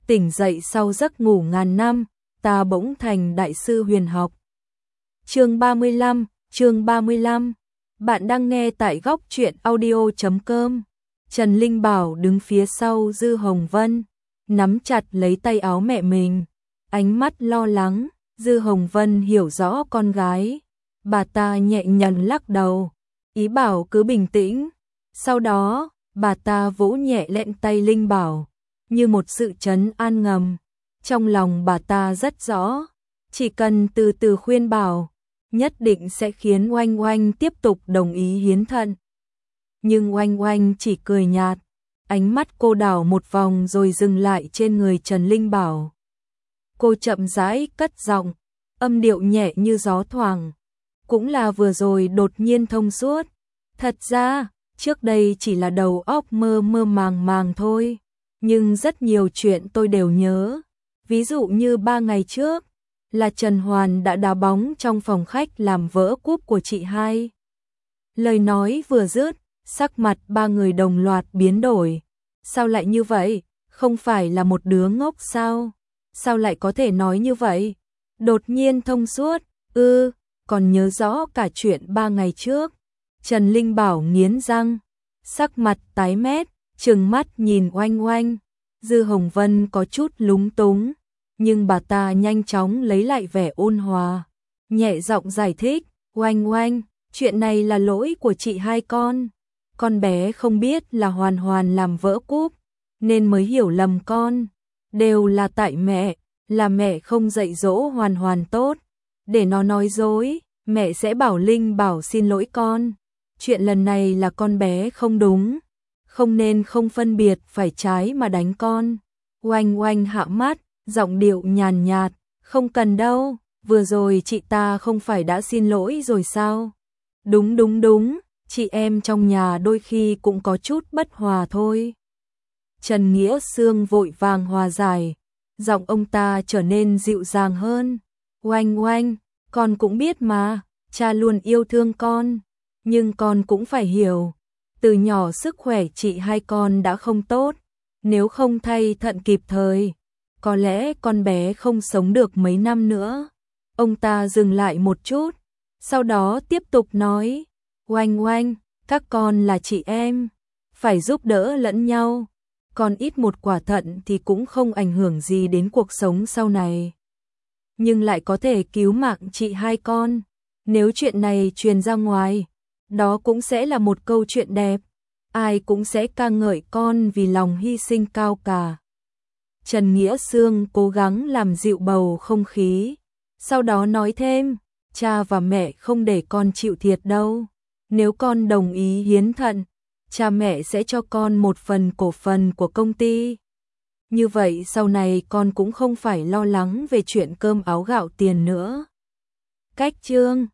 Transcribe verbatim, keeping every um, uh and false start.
tỉnh dậy sau giấc ngủ ngàn năm, ta bỗng thành đại sư huyền học. Chương ba mươi lăm, chương ba mươi lăm. Bạn đang nghe tại góc truyện audio chấm com. Trần Linh Bảo đứng phía sau Dư Hồng Vân, nắm chặt lấy tay áo mẹ mình, ánh mắt lo lắng. Dư Hồng Vân hiểu rõ con gái, bà ta nhẹ nhàng lắc đầu, ý bảo cứ bình tĩnh. Sau đó, bà ta vỗ nhẹ lên tay Linh Bảo, như một sự trấn an ngầm. Trong lòng bà ta rất rõ, chỉ cần từ từ khuyên bảo, nhất định sẽ khiến Oanh Oanh tiếp tục đồng ý hiến thận. Nhưng Oanh Oanh chỉ cười nhạt, ánh mắt cô đảo một vòng rồi dừng lại trên người Trần Linh Bảo. Cô chậm rãi cất giọng, âm điệu nhẹ như gió thoảng. Cũng là vừa rồi đột nhiên thông suốt. Thật ra, trước đây chỉ là đầu óc mơ mơ màng màng thôi. Nhưng rất nhiều chuyện tôi đều nhớ. Ví dụ như ba ngày trước, là Trần Hoàn đã đá bóng trong phòng khách làm vỡ cúp của chị hai. Lời nói vừa dứt, sắc mặt ba người đồng loạt biến đổi. Sao lại như vậy? Không phải là một đứa ngốc sao? Sao lại có thể nói như vậy? Đột nhiên thông suốt, ư, còn nhớ rõ cả chuyện ba ngày trước. Trần Linh Bảo nghiến răng, sắc mặt tái mét, trừng mắt nhìn Oanh Oanh. Dư Hồng Vân có chút lúng túng, nhưng bà ta nhanh chóng lấy lại vẻ ôn hòa, nhẹ giọng giải thích, Oanh Oanh, chuyện này là lỗi của chị hai con. Con bé không biết là Hoàn Hoàn làm vỡ cúp, nên mới hiểu lầm con. Đều là tại mẹ, là mẹ không dạy dỗ Hoàn Hoàn tốt. Để nó nói dối, mẹ sẽ bảo Linh Bảo xin lỗi con. Chuyện lần này là con bé không đúng, không nên không phân biệt phải trái mà đánh con. Oanh Oanh hạ mắt, giọng điệu nhàn nhạt, không cần đâu, vừa rồi chị ta không phải đã xin lỗi rồi sao? Đúng đúng đúng, chị em trong nhà đôi khi cũng có chút bất hòa thôi. Trần Nghĩa Sương vội vàng hòa giải, giọng ông ta trở nên dịu dàng hơn. Oanh Oanh, con cũng biết mà, cha luôn yêu thương con, nhưng con cũng phải hiểu, từ nhỏ sức khỏe chị hai con đã không tốt, nếu không thay thận kịp thời, có lẽ con bé không sống được mấy năm nữa. Ông ta dừng lại một chút, sau đó tiếp tục nói, Oanh Oanh, các con là chị em, phải giúp đỡ lẫn nhau. Còn ít một quả thận thì cũng không ảnh hưởng gì đến cuộc sống sau này, nhưng lại có thể cứu mạng chị hai con. Nếu chuyện này truyền ra ngoài, đó cũng sẽ là một câu chuyện đẹp, ai cũng sẽ ca ngợi con vì lòng hy sinh cao cả. Trần Nghĩa Sương cố gắng làm dịu bầu không khí, sau đó nói thêm, cha và mẹ không để con chịu thiệt đâu. Nếu con đồng ý hiến thận, cha mẹ sẽ cho con một phần cổ phần của công ty. Như vậy sau này con cũng không phải lo lắng về chuyện cơm áo gạo tiền nữa. Cách chương